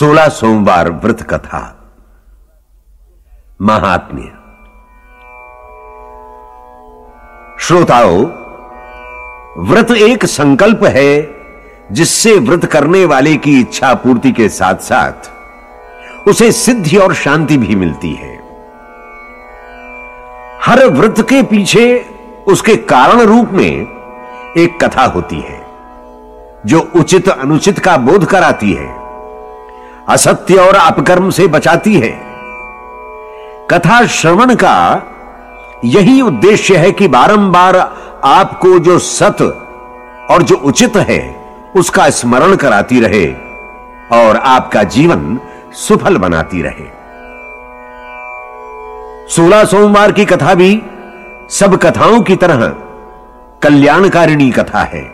16 सोमवार व्रत कथा। महात्म्य। श्रोताओं, व्रत एक संकल्प है जिससे व्रत करने वाले की इच्छा पूर्ति के साथ साथ उसे सिद्धि और शांति भी मिलती है। हर व्रत के पीछे उसके कारण रूप में एक कथा होती है जो उचित अनुचित का बोध कराती है, असत्य और अपकर्म से बचाती है। कथा श्रवण का यही उद्देश्य है कि बारंबार आपको जो सत और जो उचित है उसका स्मरण कराती रहे और आपका जीवन सुफल बनाती रहे। 16 सोमवार की कथा भी सब कथाओं की तरह कल्याणकारिणी कथा है।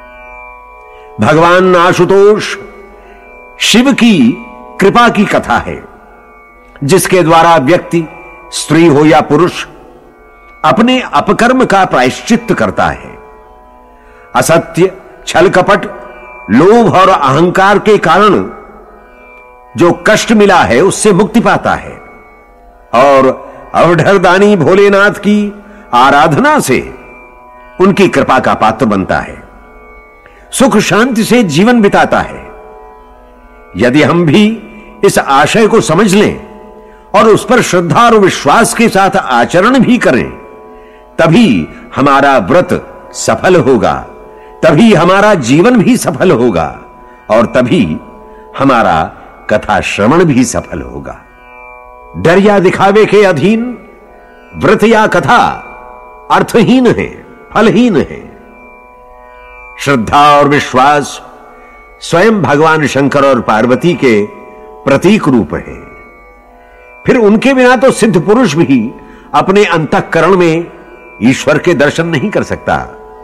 भगवान आशुतोष शिव की कृपा की कथा है, जिसके द्वारा व्यक्ति, स्त्री हो या पुरुष, अपने अपकर्म का प्रायश्चित्त करता है। असत्य, छल कपट, लोभ और अहंकार के कारण जो कष्ट मिला है उससे मुक्ति पाता है और अवढरदानी भोलेनाथ की आराधना से उनकी कृपा का पात्र बनता है, सुख शांति से जीवन बिताता है। यदि हम भी इस आशय को समझ लें और उस पर श्रद्धा और विश्वास के साथ आचरण भी करें, तभी हमारा व्रत सफल होगा, तभी हमारा जीवन भी सफल होगा और तभी हमारा कथा श्रवण भी सफल होगा। डर या दिखावे के अधीन व्रत या कथा अर्थहीन है, फलहीन है। श्रद्धा और विश्वास स्वयं भगवान शंकर और पार्वती के प्रतीक रूप है। फिर उनके बिना तो सिद्ध पुरुष भी अपने अंतःकरण में ईश्वर के दर्शन नहीं कर सकता।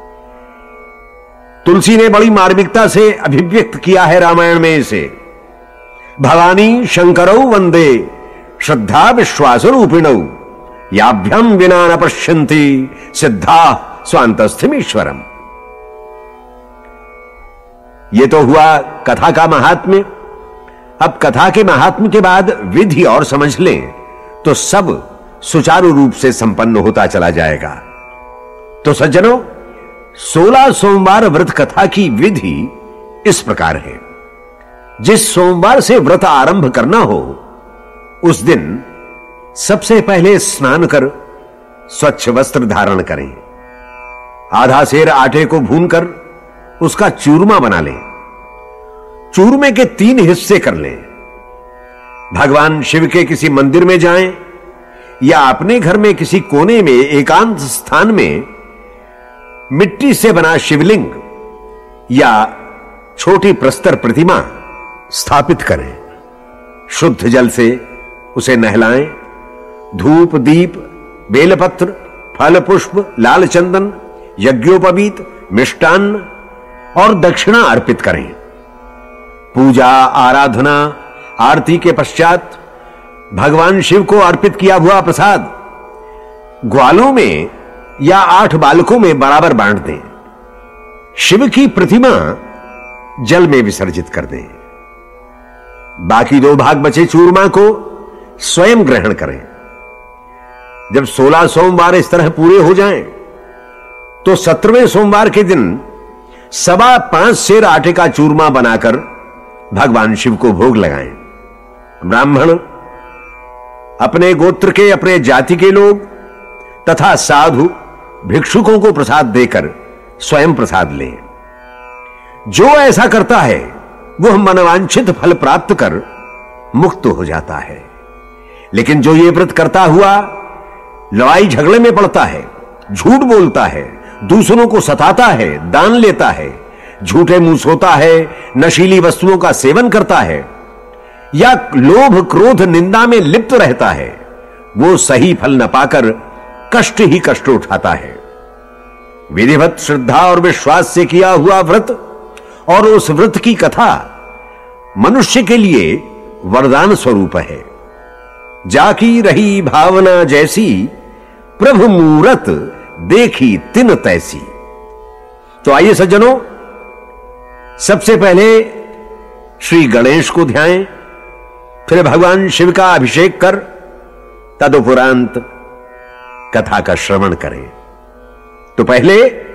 तुलसी ने बड़ी मार्मिकता से अभिव्यक्त किया है रामायण में इसे। भवानी शंकरौ वंदे श्रद्धा विश्वास रूपिणौ याभ्याम विना न पश्यन्ति सिद्धा स्वांतस्थमीश्वरम। यह तो हुआ कथा का महात्म्य। अब कथा के महात्म्य के बाद विधि और समझ लें तो सब सुचारू रूप से संपन्न होता चला जाएगा। तो सज्जनों, 16 सोमवार व्रत कथा की विधि इस प्रकार है। जिस सोमवार से व्रत आरंभ करना हो उस दिन सबसे पहले स्नान कर स्वच्छ वस्त्र धारण करें। आधा सेर आटे को भूनकर उसका चूरमा बना लें। चूरमे के 3 हिस्से कर लें। भगवान शिव के किसी मंदिर में जाएं या अपने घर में किसी कोने में एकांत स्थान में मिट्टी से बना शिवलिंग या छोटी प्रस्तर प्रतिमा स्थापित करें। शुद्ध जल से उसे नहलाएं। धूप, दीप, बेलपत्र, फल पुष्प, लाल चंदन, यज्ञोपवीत, मिष्टान्न और दक्षिणा अर्पित करें। पूजा, आराधना, आरती के पश्चात भगवान शिव को अर्पित किया हुआ प्रसाद ग्वालों में या 8 बालकों में बराबर बांट दें। शिव की प्रतिमा जल में विसर्जित कर दें। बाकी 2 भाग बचे चूरमा को स्वयं ग्रहण करें। जब 16 सोमवार इस तरह पूरे हो जाएं, तो 17वें सोमवार के दिन 5.25 सेर आटे का चूरमा बनाकर भगवान शिव को भोग लगाएं। ब्राह्मण, अपने गोत्र के, अपने जाति के लोग तथा साधु, भिक्षुकों को प्रसाद देकर स्वयं प्रसाद लें। जो ऐसा करता है वह मनवांछित फल प्राप्त कर मुक्त हो जाता है। लेकिन जो ये व्रत करता हुआ लड़ाई झगड़े में पड़ता है, झूठ बोलता है, दूसरों को सताता है, दान लेता है, झूठे मुंह सोता है, नशीली वस्तुओं का सेवन करता है या लोभ, क्रोध, निंदा में लिप्त रहता है, वो सही फल न पाकर कष्ट ही कष्ट उठाता है। विधिवत श्रद्धा और विश्वास से किया हुआ व्रत और उस व्रत की कथा मनुष्य के लिए वरदान स्वरूप है। जाकी रही भावना जैसी प्रभु मूरत देखी तिन तैसी। तो आइए सज्जनों, सबसे पहले श्री गणेश को ध्याएं, फिर भगवान शिव का अभिषेक कर तदुपरांत कथा का श्रवण करें। तो पहले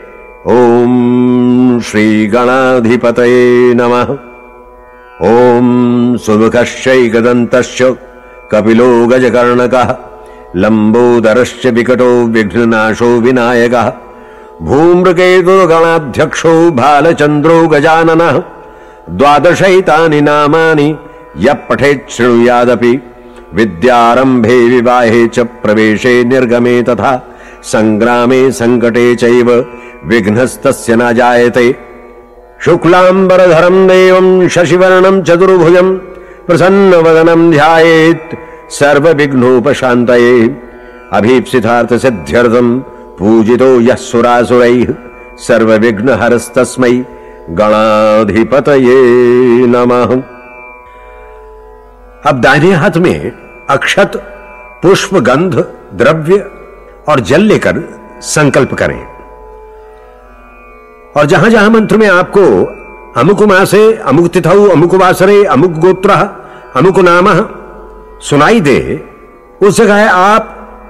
ओम श्री गणाधिपतये नमः। ओम सुमुखश्चैकदन्तश्च कपिलो गजकर्णकः लंबोदरश्च विकटो विघ्ननाशो विनायकः भूम्रकेतुर्गणाध्यक्षो भालचंद्रो गजाननः द्वादशैतानि नामानि यः पठेत् शृणुयादपि विद्यारंभे विवाहे च प्रवेशे निर्गमे तथा संग्रामे संकटे चैव विघ्नस्तस्य न जायते। शुक्लांबरधरं देवं शशिवर्णं चतुर्भुजं प्रसन्नवदनं ध्यायेत् सर्वविघ्नोपशान्तये। अभीप्सितार्थसिद्ध्यर्थं पूजितो यः सुरासुरैः सर्वविघ्नहरस्तस्मै गणाधिपतये नमः। अब दाहिने हाथ में अक्षत, पुष्प, गंध, द्रव्य और जल लेकर संकल्प करें और जहां जहां मंत्र में आपको अमुक मासे, अमुक तिथौ, अमुक वासरे, अमुक गोत्र, अमुक नाम सुनाई दे, उस जगह आप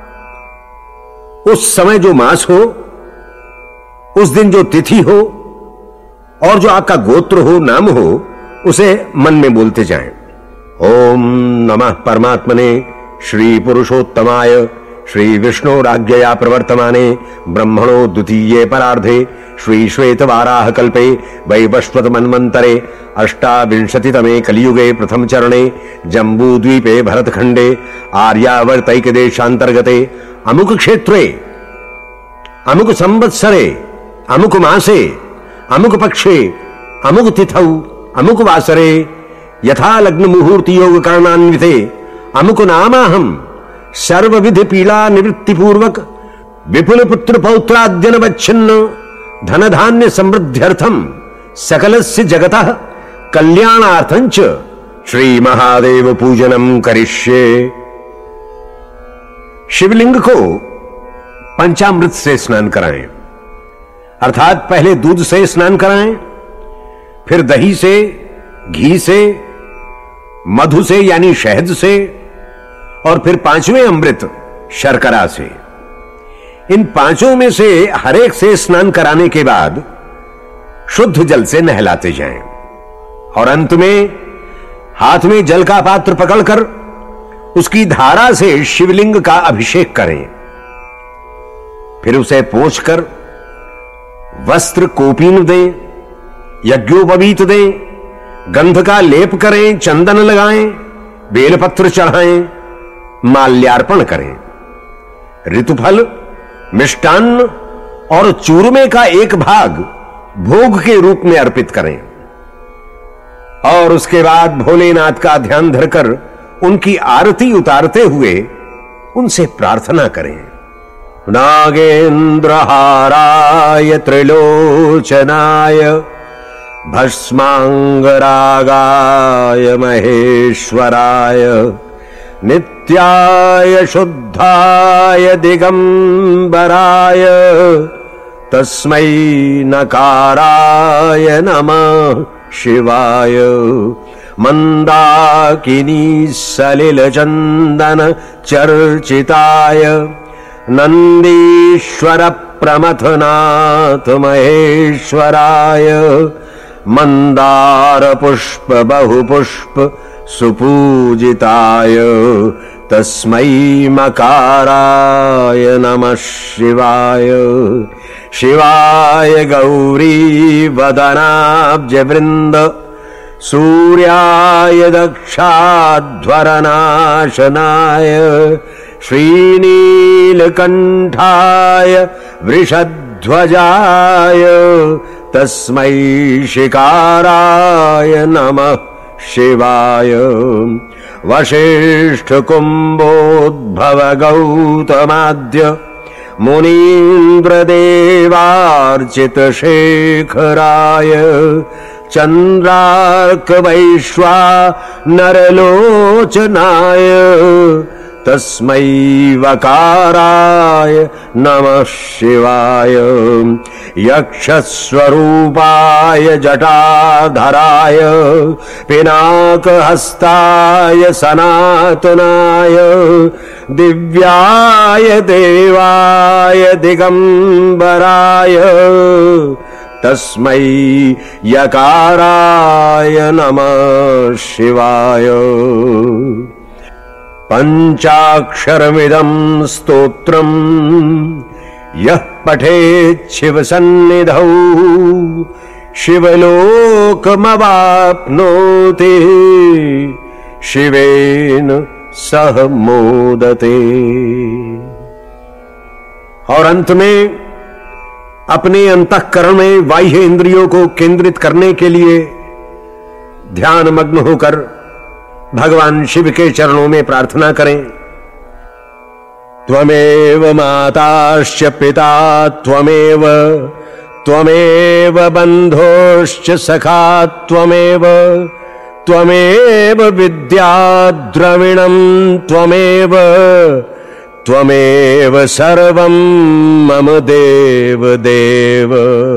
उस समय जो मास हो, उस दिन जो तिथि हो और जो आपका गोत्र हो, नाम हो, उसे मन में बोलते जाएं। ओम नमः परमात्मने श्री पुरुषोत्तमाय श्री विष्णुराज्ञया प्रवर्तमाने ब्रह्मणो द्वितीये परार्धे श्री श्वेत वाराह कल्पे वैवस्वत मन्वन्तरे अष्टाविंशतितमे कलियुगे प्रथम चरणे जम्बूद्वीपे भरतखंडे आर्यावर्तैक देशांतर्गते अमुक क्षेत्रे अमुक संवत्सरे अमुक मासे अमुक पक्षे अमुक तिथौ अमुक वासरे यथा लग्न मुहूर्त योग कारणान्विते अमुक नामाहम सर्वविधि पीड़ा निवृत्ति पूर्वक विपुल पुत्र पौत्राद्यन वच्छिन्न धन धान्य समृद्ध्यर्थम सकलस्य जगतः कल्याणार्थं च श्री महादेव पूजनम करिष्ये। शिवलिंग को पंचामृत से स्नान कराएं, अर्थात पहले दूध से स्नान कराएं, फिर दही से, घी से, मधु से यानी शहद से और फिर पांचवें अमृत शर्करा से। इन पांचों में से हर एक से स्नान कराने के बाद शुद्ध जल से नहलाते जाएं और अंत में हाथ में जल का पात्र पकड़कर उसकी धारा से शिवलिंग का अभिषेक करें। फिर उसे पोंछकर वस्त्र कोपीन दें, यज्ञोपवीत दें, गंध का लेप करें, चंदन लगाएं, बेलपत्र चढ़ाएं, माल्यार्पण करें। ऋतुफल, मिष्टान्न और चूरमे का एक भाग भोग के रूप में अर्पित करें और उसके बाद भोलेनाथ का ध्यान धरकर उनकी आरती उतारते हुए उनसे प्रार्थना करें। नागेंद्र हाराय त्रिलोचनाय भस्मांगरागाय महेश्वराय नित्याय शुद्धाय दिगंबराय तस्मै नकाराय नमः शिवाय। मंदाकिनी सलिल चंदन चर्चिताय नंदीश्वर प्रमथनाथ महेश्वराय मंदार पुष्प बहुपुष्प सुपूजिताय तस्मै मकाराय नमः शिवाय। शिवाय गौरी वदनाब्ज वृंद सूर्याय दक्षाध्वरनाशनाय श्रीनीलकंठाय वृषध्वजाय तस्मै शिकाराय नमः शिवाय। वशिष्ठ कुंभोद्भव गौतमाद्य मुनीन्द्र देवार्चित शेखराय चंद्रार्क वैश्वा नरलोचनाय तस्मै वकाराय नमः शिवाय। यक्षस्वरूपाय जटाधराय पिनाकहस्ताय सनातनाय दिव्याय देवाय दिगंबराय तस्मै यकाराय नमः शिवाय। पंचाक्षरमिदं स्तोत्रम् यः पठेत् शिवसन्निधौ शिवलोकमवाप्नोति शिवेन सह मोदते। और अंत में अपने अंतःकरण में बाह्य इंद्रियों को केंद्रित करने के लिए ध्यान मग्न होकर भगवान शिव के चरणों में प्रार्थना करें। त्वमेव माताश्च पिता त्वमेव त्वमेव बन्धोश्च सखा त्वमेव त्वमेव विद्या द्रविणं त्वमेव त्वमेव सर्वं मम देव देव।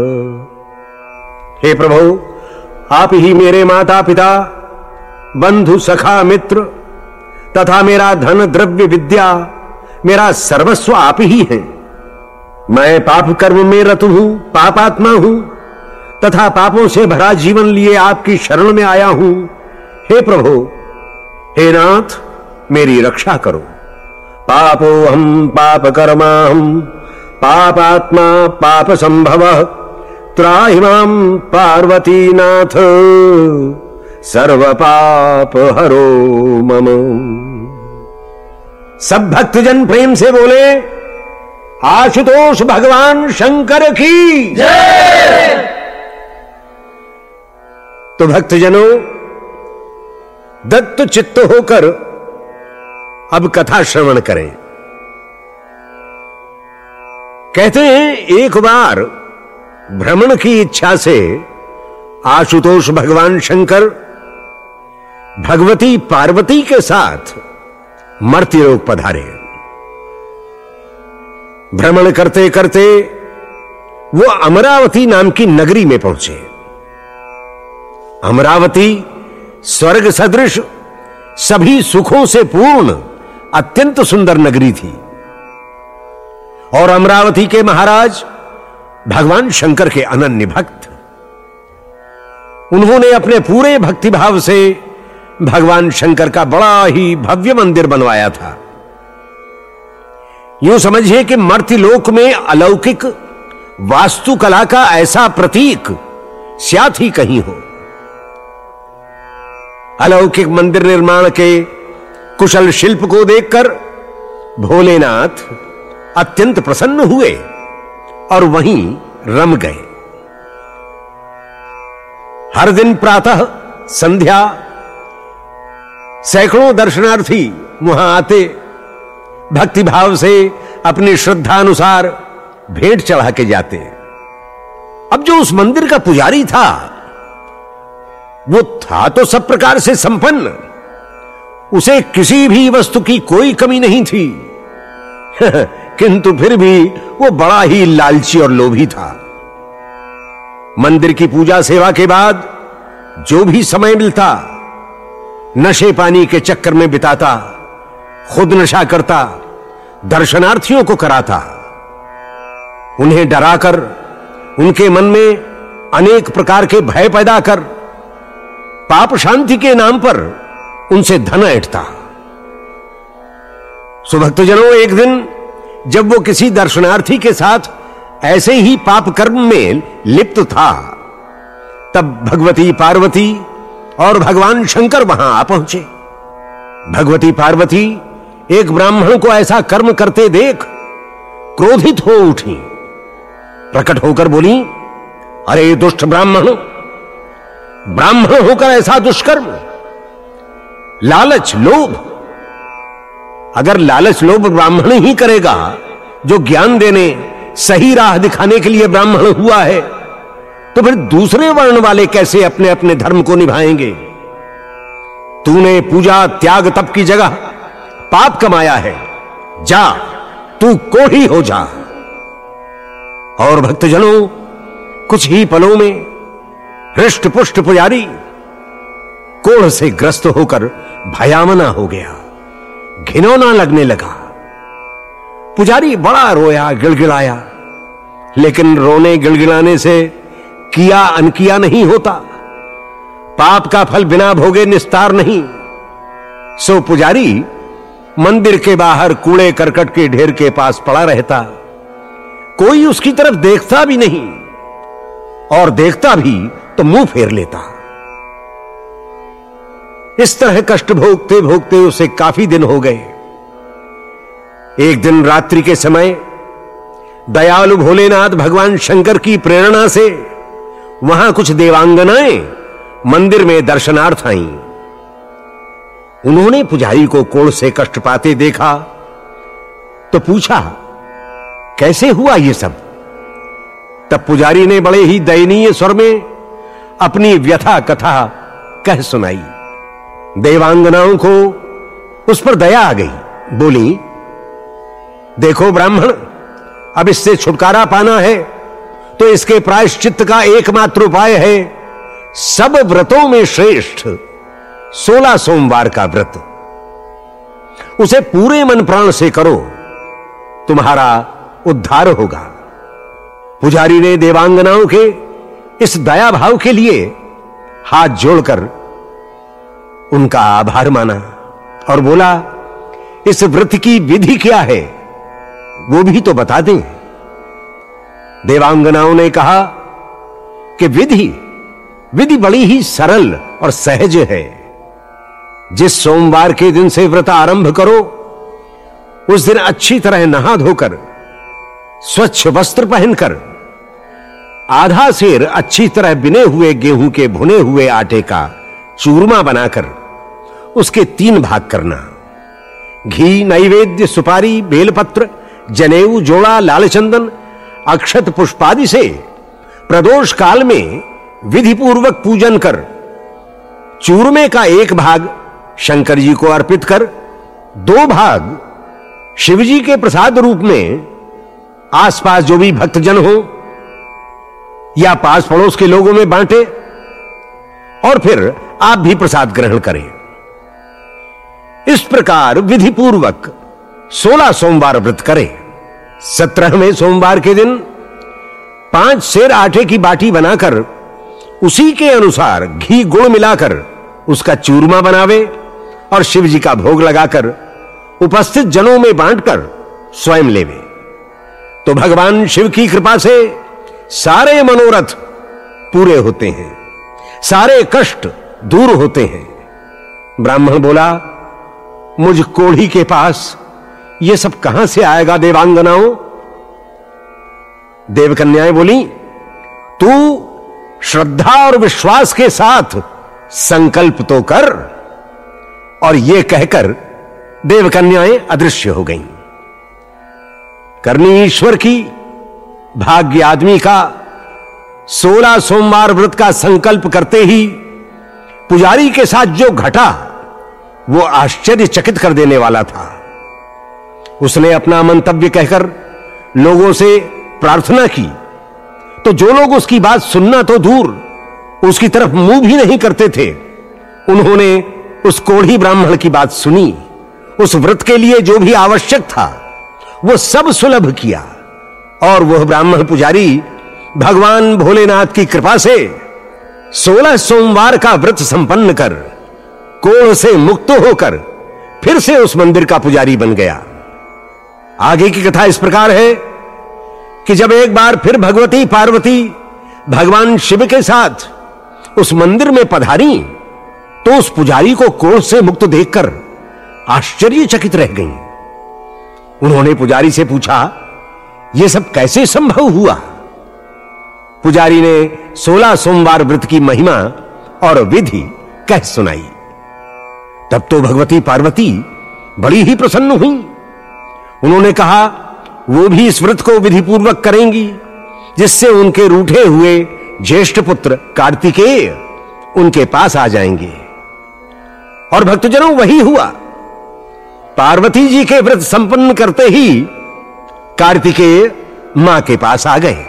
हे प्रभु, आप ही मेरे माता पिता, बंधु सखा मित्र तथा मेरा धन द्रव्य विद्या, मेरा सर्वस्व आप ही हैं। मैं पाप कर्म में रत हूं, पापात्मा हूं तथा पापों से भरा जीवन लिए आपकी शरण में आया हूं। हे प्रभु, हे नाथ, मेरी रक्षा करो। पापो हम पाप कर्मा हम पापात्मा पाप संभव त्राहि मां पार्वती नाथ सर्व पाप हरो मम। सब भक्तजन प्रेम से बोले आशुतोष भगवान शंकर की जय। तो भक्तजनों, दत्त चित्त होकर अब कथा श्रवण करें। कहते हैं एक बार भ्रमण की इच्छा से आशुतोष भगवान शंकर भगवती पार्वती के साथ मर्त्यलोक पधारे। भ्रमण करते करते वो अमरावती नाम की नगरी में पहुंचे। अमरावती स्वर्ग सदृश सभी सुखों से पूर्ण अत्यंत सुंदर नगरी थी और अमरावती के महाराज भगवान शंकर के अनन्य भक्त। उन्होंने अपने पूरे भक्तिभाव से भगवान शंकर का बड़ा ही भव्य मंदिर बनवाया था। यूं समझिए कि मर्त्यलोक में अलौकिक वास्तुकला का ऐसा प्रतीक शायद ही कहीं हो। अलौकिक मंदिर निर्माण के कुशल शिल्प को देखकर भोलेनाथ अत्यंत प्रसन्न हुए और वहीं रम गए। हर दिन प्रातः संध्या सैकड़ों दर्शनार्थी वहां आते, भक्तिभाव से अपनी श्रद्धा अनुसार भेंट चढ़ा के जाते। अब जो उस मंदिर का पुजारी था वो था तो सब प्रकार से संपन्न, उसे किसी भी वस्तु की कोई कमी नहीं थी किंतु फिर भी वो बड़ा ही लालची और लोभी था। मंदिर की पूजा सेवा के बाद जो भी समय मिलता नशे पानी के चक्कर में बिताता, खुद नशा करता, दर्शनार्थियों को कराता, उन्हें डराकर उनके मन में अनेक प्रकार के भय पैदा कर पाप शांति के नाम पर उनसे धन ऐंठता। सुभक्तजनों, एक दिन जब वो किसी दर्शनार्थी के साथ ऐसे ही पाप कर्म में लिप्त था, तब भगवती पार्वती और भगवान शंकर वहां आ पहुंचे। भगवती पार्वती एक ब्राह्मण को ऐसा कर्म करते देख क्रोधित हो उठी। प्रकट होकर बोली, अरे दुष्ट ब्राह्मण, ब्राह्मण होकर ऐसा दुष्कर्म, लालच लोभ। अगर लालच लोभ ब्राह्मण ही करेगा जो ज्ञान देने, सही राह दिखाने के लिए ब्राह्मण हुआ है, तो फिर दूसरे वर्ण वाले कैसे अपने अपने धर्म को निभाएंगे? तूने पूजा त्याग तप की जगह पाप कमाया है, जा तू कोढ़ी हो जा। और भक्तजनों, कुछ ही पलों में हृष्ट पुष्ट पुजारी कोढ़ से ग्रस्त होकर भयामना हो गया, घिनौना लगने लगा। पुजारी बड़ा रोया, गिड़गिड़ाया, लेकिन रोने गिड़गिड़ाने से किया अनकिया नहीं होता। पाप का फल बिना भोगे निस्तार नहीं। सो पुजारी मंदिर के बाहर कूड़े करकट के ढेर के पास पड़ा रहता। कोई उसकी तरफ देखता भी नहीं, और देखता भी तो मुंह फेर लेता। इस तरह कष्ट भोगते भोगते उसे काफी दिन हो गए। एक दिन रात्रि के समय दयालु भोलेनाथ भगवान शंकर की प्रेरणा से वहां कुछ देवांगनाएं मंदिर में दर्शनार्थ आईं। उन्होंने पुजारी को कोढ़ से कष्ट पाते देखा तो पूछा, कैसे हुआ ये सब? तब पुजारी ने बड़े ही दयनीय स्वर में अपनी व्यथा कथा कह सुनाई। देवांगनाओं को उस पर दया आ गई। बोली, देखो ब्राह्मण, अब इससे छुटकारा पाना है तो इसके प्रायश्चित्त का एकमात्र उपाय है सब व्रतों में श्रेष्ठ 16 सोमवार का व्रत। उसे पूरे मन प्राण से करो, तुम्हारा उद्धार होगा। पुजारी ने देवांगनाओं के इस दया भाव के लिए हाथ जोड़कर उनका आभार माना और बोला, इस व्रत की विधि क्या है वो भी तो बता दें। देवांगनाओं ने कहा कि विधि बड़ी ही सरल और सहज है। जिस सोमवार के दिन से व्रत आरंभ करो, उस दिन अच्छी तरह नहा धोकर, स्वच्छ वस्त्र पहनकर, आधा सेर अच्छी तरह बिने हुए गेहूं के भुने हुए आटे का चूरमा बनाकर उसके 3 भाग करना। घी, नैवेद्य, सुपारी, बेलपत्र, जनेऊ, जोड़ा, लाल चंदन, अक्षत पुष्पादि से प्रदोष काल में विधि पूर्वक पूजन कर चूरमे का 1 भाग शंकर जी को अर्पित कर 2 भाग शिव जी के प्रसाद रूप में आसपास जो भी भक्तजन हो या पास पड़ोस के लोगों में बांटे, और फिर आप भी प्रसाद ग्रहण करें। इस प्रकार विधि पूर्वक 16 सोमवार व्रत करें। 17वें सोमवार के दिन 5 सेर आटे की बाटी बनाकर उसी के अनुसार घी गुड़ मिलाकर उसका चूरमा बनावे और शिव जी का भोग लगाकर उपस्थित जनों में बांटकर स्वयं लेवे, तो भगवान शिव की कृपा से सारे मनोरथ पूरे होते हैं, सारे कष्ट दूर होते हैं। ब्राह्मण बोला, मुझ कोढ़ी के पास ये सब कहां से आएगा देवांगनाओं? देवकन्याएं बोली, तू श्रद्धा और विश्वास के साथ संकल्प तो कर। और यह कहकर देवकन्याएं अदृश्य हो गईं। करनी ईश्वर की, भाग्य आदमी का। 16 सोमवार व्रत का संकल्प करते ही पुजारी के साथ जो घटा वो आश्चर्यचकित कर देने वाला था। उसने अपना मंतव्य कहकर लोगों से प्रार्थना की, तो जो लोग उसकी बात सुनना तो दूर, उसकी तरफ मुंह भी नहीं करते थे, उन्होंने उस कोढ़ी ब्राह्मण की बात सुनी। उस व्रत के लिए जो भी आवश्यक था वो सब सुलभ किया, और वह ब्राह्मण पुजारी भगवान भोलेनाथ की कृपा से 16 सोमवार का व्रत संपन्न कर कोढ़ से मुक्त होकर फिर से उस मंदिर का पुजारी बन गया। आगे की कथा इस प्रकार है कि जब एक बार फिर भगवती पार्वती भगवान शिव के साथ उस मंदिर में पधारी, तो उस पुजारी को कोढ़ से मुक्त देखकर आश्चर्यचकित रह गईं। उन्होंने पुजारी से पूछा, यह सब कैसे संभव हुआ? पुजारी ने 16 सोमवार व्रत की महिमा और विधि कह सुनाई। तब तो भगवती पार्वती बड़ी ही प्रसन्न हुई। उन्होंने कहा, वो भी इस व्रत को विधि पूर्वक करेंगी, जिससे उनके रूठे हुए ज्येष्ठ पुत्र कार्तिकेय उनके पास आ जाएंगे। और भक्तजनों, वही हुआ। पार्वती जी के व्रत संपन्न करते ही कार्तिकेय मां के पास आ गए।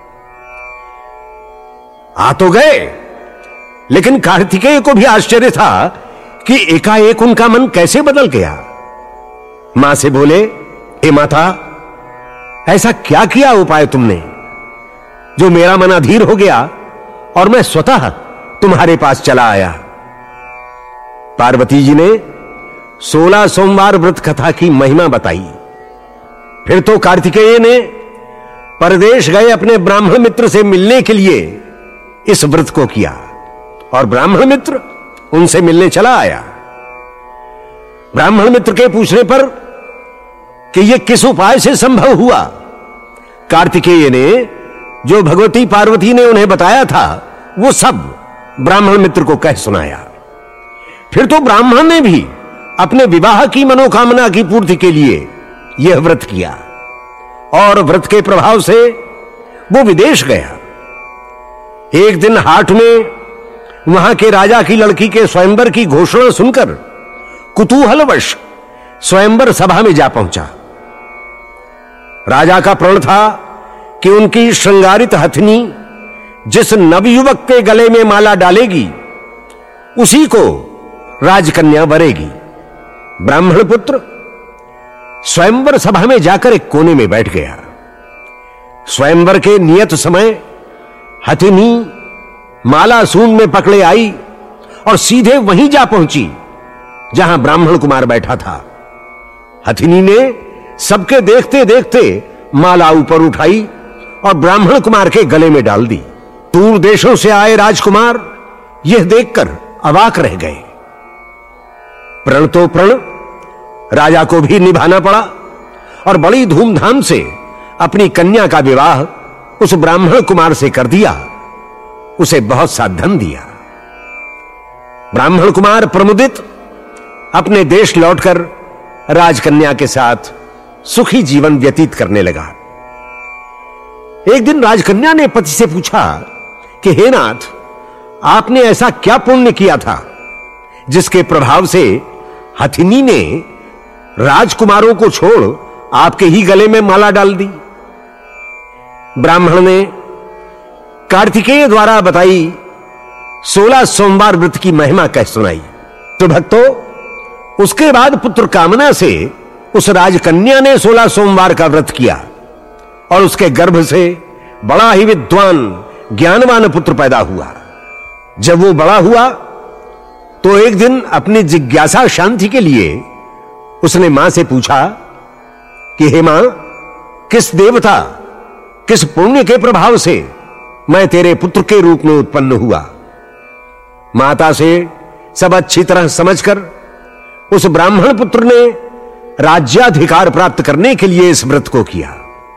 आ तो गए, लेकिन कार्तिकेय को भी आश्चर्य था कि एकाएक उनका मन कैसे बदल गया। मां से बोले, हे माता, ऐसा क्या किया उपाय तुमने जो मेरा मन अधीर हो गया और मैं स्वतः तुम्हारे पास चला आया। पार्वती जी ने 16 सोमवार व्रत कथा की महिमा बताई। फिर तो कार्तिकेय ने परदेश गए अपने ब्राह्मण मित्र से मिलने के लिए इस व्रत को किया और ब्राह्मण मित्र उनसे मिलने चला आया। ब्राह्मण मित्र के पूछने पर कि यह किस उपाय से संभव हुआ, कार्तिकेय ने जो भगवती पार्वती ने उन्हें बताया था वो सब ब्राह्मण मित्र को कह सुनाया। फिर तो ब्राह्मण ने भी अपने विवाह की मनोकामना की पूर्ति के लिए यह व्रत किया और व्रत के प्रभाव से वो विदेश गया। एक दिन हाट में वहां के राजा की लड़की के स्वयंवर की घोषणा सुनकर कुतूहलवश स्वयंवर सभा में जा पहुंचा। राजा का प्रण था कि उनकी श्रृंगारित हथनी जिस नवयुवक के गले में माला डालेगी उसी को राजकन्या वरेगी। ब्राह्मण पुत्र स्वयंवर सभा में जाकर एक कोने में बैठ गया। स्वयंवर के नियत समय हथिनी माला सूंड में पकड़े आई और सीधे वहीं जा पहुंची जहां ब्राह्मण कुमार बैठा था। हथिनी ने सबके देखते देखते माला ऊपर उठाई और ब्राह्मण कुमार के गले में डाल दी। दूर देशों से आए राजकुमार यह देखकर अवाक रह गए। प्रण तो प्रण राजा को भी निभाना पड़ा और बड़ी धूमधाम से अपनी कन्या का विवाह उस ब्राह्मण कुमार से कर दिया। उसे बहुत सा धन दिया। ब्राह्मण कुमार प्रमुदित अपने देश लौटकर राजकन्या के साथ सुखी जीवन व्यतीत करने लगा। एक दिन राजकन्या ने पति से पूछा कि हे नाथ, आपने ऐसा क्या पुण्य किया था जिसके प्रभाव से हथिनी ने राजकुमारों को छोड़ आपके ही गले में माला डाल दी। ब्राह्मण ने कार्तिकेय द्वारा बताई 16 सोमवार व्रत की महिमा कह सुनाई। तो भक्तों, उसके बाद पुत्र कामना से उस राजकन्या ने 16 सोमवार का व्रत किया और उसके गर्भ से बड़ा ही विद्वान ज्ञानवान पुत्र पैदा हुआ। जब वो बड़ा हुआ तो एक दिन अपनी जिज्ञासा शांति के लिए उसने मां से पूछा कि हे मां, किस देवता, किस पुण्य के प्रभाव से मैं तेरे पुत्र के रूप में उत्पन्न हुआ। माता से सब अच्छी तरह समझकर उस ब्राह्मण पुत्र ने राज्याधिकार प्राप्त करने के लिए इस व्रत को किया।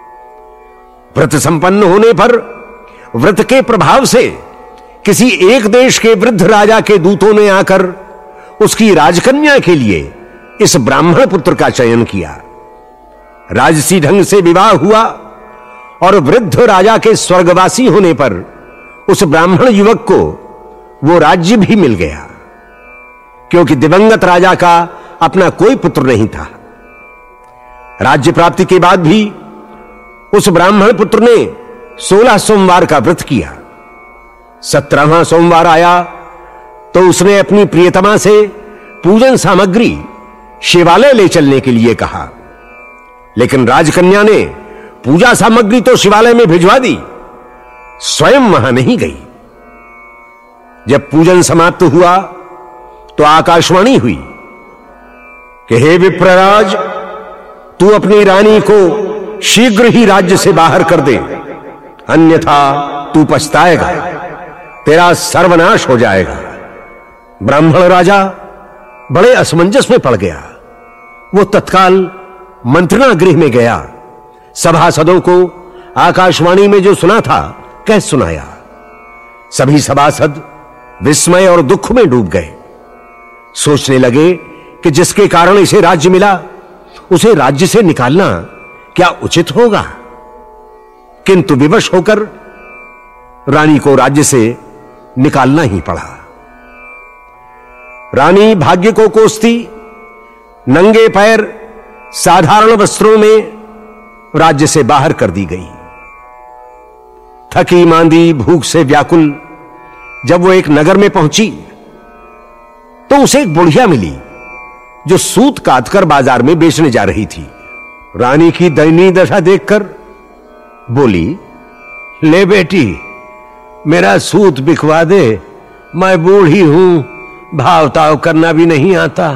व्रत संपन्न होने पर व्रत के प्रभाव से किसी एक देश के वृद्ध राजा के दूतों ने आकर उसकी राजकन्या के लिए इस ब्राह्मण पुत्र का चयन किया। राजसी ढंग से विवाह हुआ और वृद्ध राजा के स्वर्गवासी होने पर उस ब्राह्मण युवक को वो राज्य भी मिल गया, क्योंकि दिवंगत राजा का अपना कोई पुत्र नहीं था। राज्य प्राप्ति के बाद भी उस ब्राह्मण पुत्र ने 16 सोमवार का व्रत किया। 17वां सोमवार आया तो उसने अपनी प्रियतमा से पूजन सामग्री शिवालय ले चलने के लिए कहा, लेकिन राजकन्या ने पूजा सामग्री तो शिवालय में भिजवा दी, स्वयं वहां नहीं गई। जब पूजन समाप्त हुआ तो आकाशवाणी हुई कि हे विप्रराज, तू अपनी रानी को शीघ्र ही राज्य से बाहर कर दे, अन्यथा तू पछताएगा, तेरा सर्वनाश हो जाएगा। ब्राह्मण राजा बड़े असमंजस में पड़ गया। वो तत्काल मंत्रणा गृह में गया, सभासदों को आकाशवाणी में जो सुना था कह सुनाया। सभी सभासद विस्मय और दुख में डूब गए। सोचने लगे कि जिसके कारण इसे राज्य मिला उसे राज्य से निकालना क्या उचित होगा, किंतु विवश होकर रानी को राज्य से निकालना ही पड़ा। रानी भाग्य को कोसती नंगे पैर साधारण वस्त्रों में राज्य से बाहर कर दी गई। थकी मांदी भूख से व्याकुल जब वो एक नगर में पहुंची तो उसे एक बुढ़िया मिली जो सूत काटकर बाजार में बेचने जा रही थी। रानी की दयनीय दशा देखकर बोली, ले बेटी, मेरा सूत बिकवा दे, मैं बूढ़ी हूं, भाव ताव करना भी नहीं आता।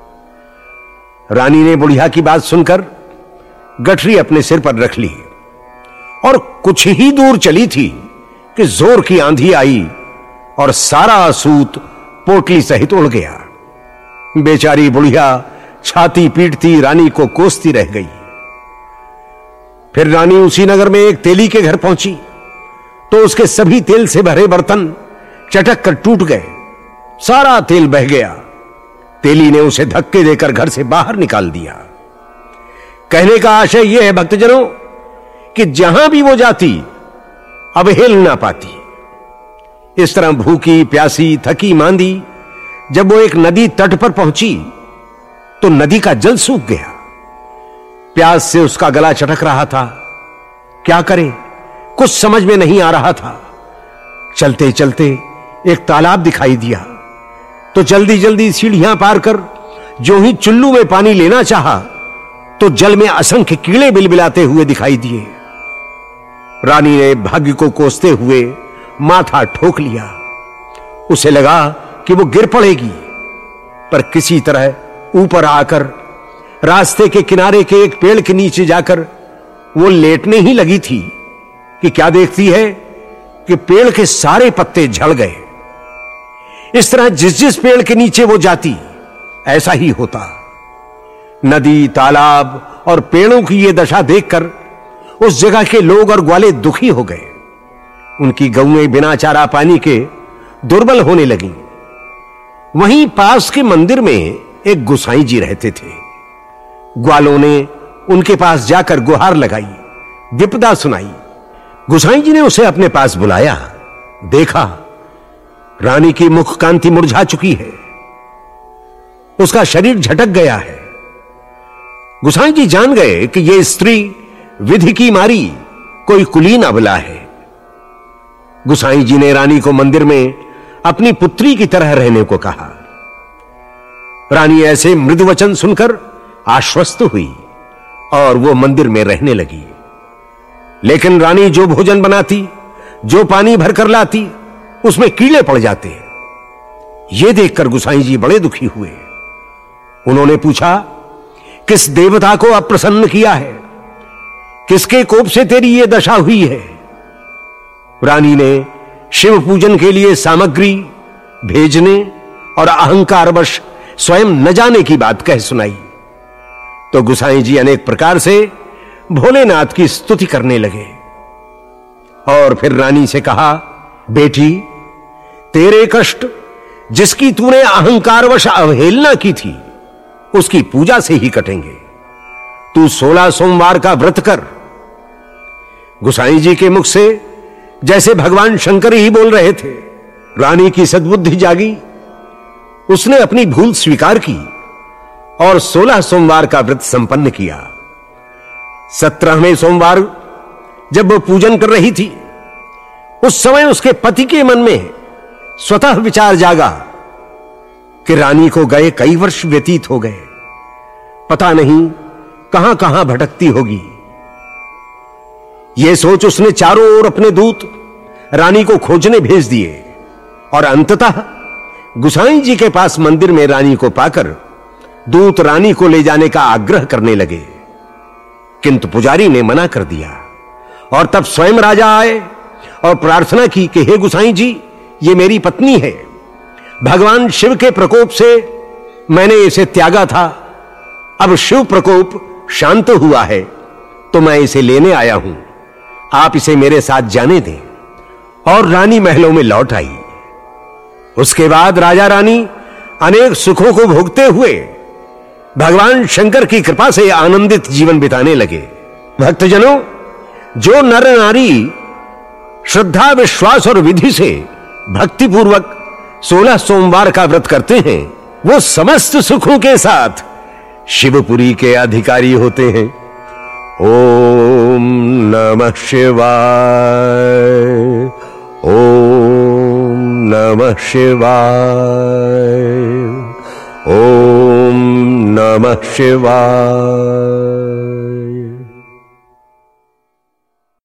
रानी ने बुढ़िया की बात सुनकर गठरी अपने सिर पर रख ली और कुछ ही दूर चली थी कि जोर की आंधी आई और सारा सूत पोटली सहित उड़ गया। बेचारी बुढ़िया छाती पीटती रानी को कोसती रह गई। फिर रानी उसी नगर में एक तेली के घर पहुंची तो उसके सभी तेल से भरे बर्तन चटक कर टूट गए, सारा तेल बह गया। तेली ने उसे धक्के देकर घर से बाहर निकाल दिया। कहने का आशय यह है भक्तजनों कि जहां भी वो जाती अब हिल ना पाती। इस तरह भूखी प्यासी थकी मांदी जब वो एक नदी तट पर पहुंची तो नदी का जल सूख गया। प्यास से उसका गला चटक रहा था। क्या करे, कुछ समझ में नहीं आ रहा था। चलते चलते एक तालाब दिखाई दिया तो जल्दी जल्दी सीढ़ियां पार कर जो ही चुल्लू में पानी लेना चाहा तो जल में असंख्य कीड़े बिलबिलाते हुए दिखाई दिए। रानी ने भाग्य को कोसते हुए माथा ठोक लिया। उसे लगा कि वो गिर पड़ेगी, पर किसी तरह ऊपर आकर रास्ते के किनारे के एक पेड़ के नीचे जाकर वो लेटने ही लगी थी कि क्या देखती है कि पेड़ के सारे पत्ते झड़ गए। इस तरह जिस जिस पेड़ के नीचे वो जाती ऐसा ही होता। नदी, तालाब और पेड़ों की ये दशा देखकर उस जगह के लोग और ग्वाले दुखी हो गए। उनकी गऊएं बिना चारा पानी के दुर्बल होने लगीं। वहीं पास के मंदिर में एक गुसाई जी रहते थे। ग्वालों ने उनके पास जाकर गुहार लगाई, विपदा सुनाई। गुसाई जी ने उसे अपने पास बुलाया। देखा रानी की मुख कांति मुरझा चुकी है, उसका शरीर झटक गया है। गुसाई जी जान गए कि यह स्त्री विधि की मारी कोई कुलीन अबला है। गुसाई जी ने रानी को मंदिर में अपनी पुत्री की तरह रहने को कहा। रानी ऐसे मृदु वचन सुनकर आश्वस्त हुई और वो मंदिर में रहने लगी। लेकिन रानी जो भोजन बनाती, जो पानी भरकर लाती, उसमें कीड़े पड़ जाते। यह देखकर गुसाई जी बड़े दुखी हुए। उन्होंने पूछा, किस देवता को अप्रसन्न किया है? किसके कोप से तेरी यह दशा हुई है? रानी ने शिव पूजन के लिए सामग्री भेजने और अहंकारवश स्वयं न जाने की बात कह सुनाई तो गुसाई जी अनेक प्रकार से भोलेनाथ की स्तुति करने लगे। और फिर रानी से कहा, बेटी, तेरे कष्ट जिसकी तूने अहंकारवश अवहेलना की थी उसकी पूजा से ही कटेंगे। तू 16 सोमवार का व्रत कर। गुसाई जी के मुख से जैसे भगवान शंकर ही बोल रहे थे। रानी की सद्बुद्धि जागी। उसने अपनी भूल स्वीकार की और 16 सोमवार का व्रत संपन्न किया। 17वें सोमवार जब वो पूजन कर रही थी उस समय उसके पति के मन में स्वतः विचार जागा कि रानी को गए कई वर्ष व्यतीत हो गए, पता नहीं कहां कहां भटकती होगी। यह सोच उसने चारों ओर अपने दूत रानी को खोजने भेज दिए और अंततः गुसाई जी के पास मंदिर में रानी को पाकर दूत रानी को ले जाने का आग्रह करने लगे, किंतु पुजारी ने मना कर दिया। और तब स्वयं राजा आए और प्रार्थना की कि हे गुसाई जी, ये मेरी पत्नी है। भगवान शिव के प्रकोप से मैंने इसे त्यागा था, अब शिव प्रकोप शांत हुआ है तो मैं इसे लेने आया हूं, आप इसे मेरे साथ जाने दें। और रानी महलों में लौट आई। उसके बाद राजा रानी अनेक सुखों को भोगते हुए भगवान शंकर की कृपा से आनंदित जीवन बिताने लगे। भक्तजनों, जो नर नारी श्रद्धा, विश्वास और विधि से भक्तिपूर्वक 16 सोमवार का व्रत करते हैं वो समस्त सुखों के साथ शिवपुरी के अधिकारी होते हैं। ओम नमः शिवाय, ओम नमः शिवाय, ओम नमः शिवाय।